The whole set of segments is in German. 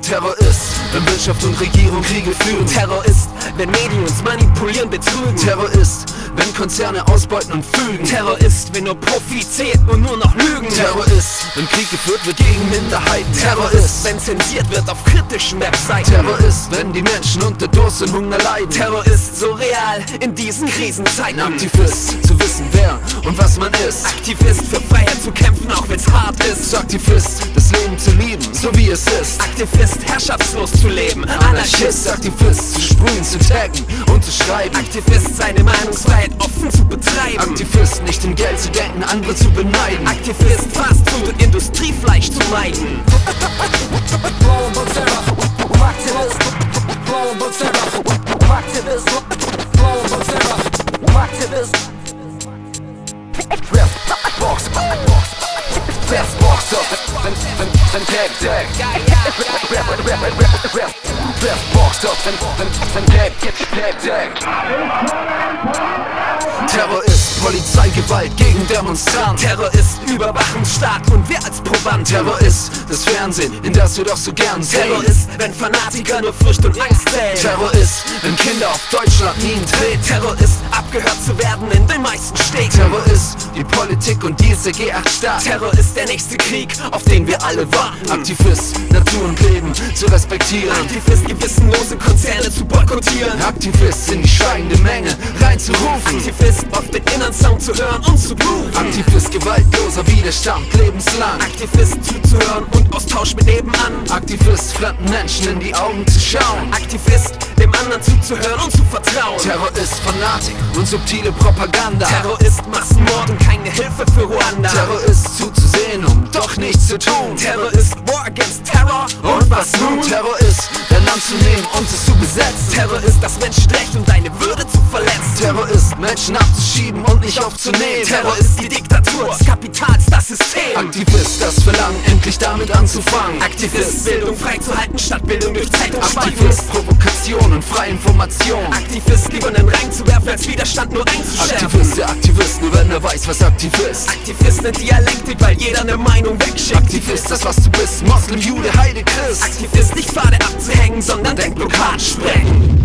Terror ist, wenn Wirtschaft und Regierung Kriege führen. Terror ist, wenn Medien uns manipulieren, betrügen. Terror ist, wenn Konzerne ausbeuten und fügen. Terror ist, wenn nur Profit zählt und nur noch Lügen. Terror ist, wenn Krieg geführt wird gegen Minderheiten. Terror ist, wenn zensiert wird auf kritischen Webseiten. Terror ist, wenn die Menschen unter Durst und Hunger leiden. Terror ist so real in diesen Krisenzeiten. Aktivist, zu wissen wer und was man ist. Aktivist, für Freiheit zu kämpfen, auch wenn's hart ist. Aktivist, das Leben zu lieben, so wie es ist. Aktivist, herrschaftslos zu leben. Anarchist, Aktivist, zu sprühen, zu taggen und zu schreiben. Aktivist, seine Meinungsfreiheit offen zu betreiben. Aktivist, nicht in Geld zu denken, andere zu beneiden. Aktivist, Fastfood und Industriefleisch zu meiden. Terror ist Polizeigewalt gegen Demonstranten. Terror ist Überwachungsstaat und wir als Proband. Terror ist das Fernsehen, in das wir doch so gern sehen. Terror ist, wenn Fanatiker nur Furcht und Angst säen. Terror ist, wenn Kinder auf Deutschland Minen treten. Terror ist, abgehört zu werden in den meisten Städten. Terror ist die Politik und die ist der G8-Staat. Terror ist der nächste Krieg, auf den wir alle warten. Aktivist, Natur und Leben zu respektieren. Aktivist, gewissenlose Konzerne zu boykottieren. Aktivist, in die schweigende Menge reinzurufen. Aktivist, auf den inneren Sound zu hören und zu grooven. Aktivist, gewaltloser Widerstand lebenslang. Aktivist, zuzuhören und Austausch mit nebenan. Aktivist, fremden Menschen in die Augen zu schauen. Aktivist, dem anderen zuzuhören und zu vertrauen. Terror ist Fanatik und subtile Propaganda. Terror ist Massenmord und keine Hilfe für Ruanda. Terror ist zuzusehen, um doch nichts zu tun. Terror ist War against Terror. Und was nun? Terror ist, dein Land zu nehmen und es zu besetzen. Terror ist das Menschenrecht und deine Würde zu verletzen. Terror ist, Menschen abzuschieben und nicht aufzunehmen. Terror ist die Diktatur des Kapitals, das System. Aktivist, das Verlangen, endlich damit anzufangen. Aktivist, Bildung freizuhalten statt Bildung durch Zeitungsschweigen. Aktivist, Provokation und freie Information. Aktivist, lieber einen Rang zu werfen, als Widerstand nur einzuschärfen. Aktivist, der Aktivist, nur wenn er weiß, was aktiv ist. Aktivist, eine Dialektik, weil jeder eine Meinung wegschickt. Aktivist, das was du bist, Moslem, Jude, Heide, Christ. Aktivist, nicht Pfade abzuhängen, sondern Denkblockaden sprengen.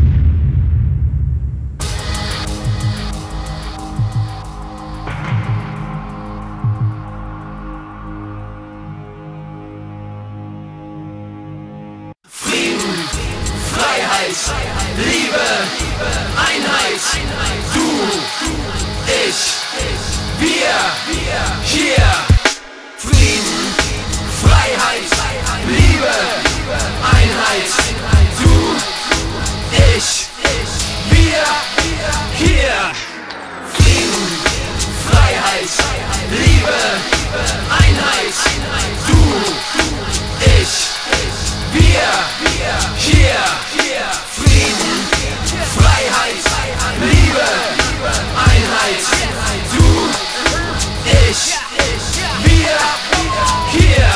Frieden, Freiheit, Liebe, Einheit. Du, ich, wir, hier. Frieden, Freiheit, Liebe, Einheit. Du, ich, wir, hier. Frieden, Freiheit, Liebe, Einheit. Du, ich, wir, hier. Frieden, Freiheit, Liebe, Einheit. Du, ich, wir, hier.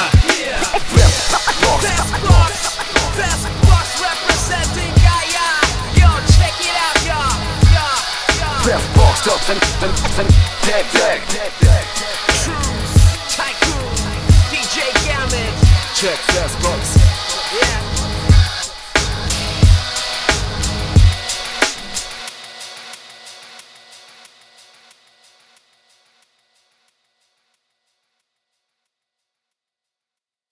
Boxed up and tag. Tycoon, DJ Gamut. Check Fastbox. Yeah.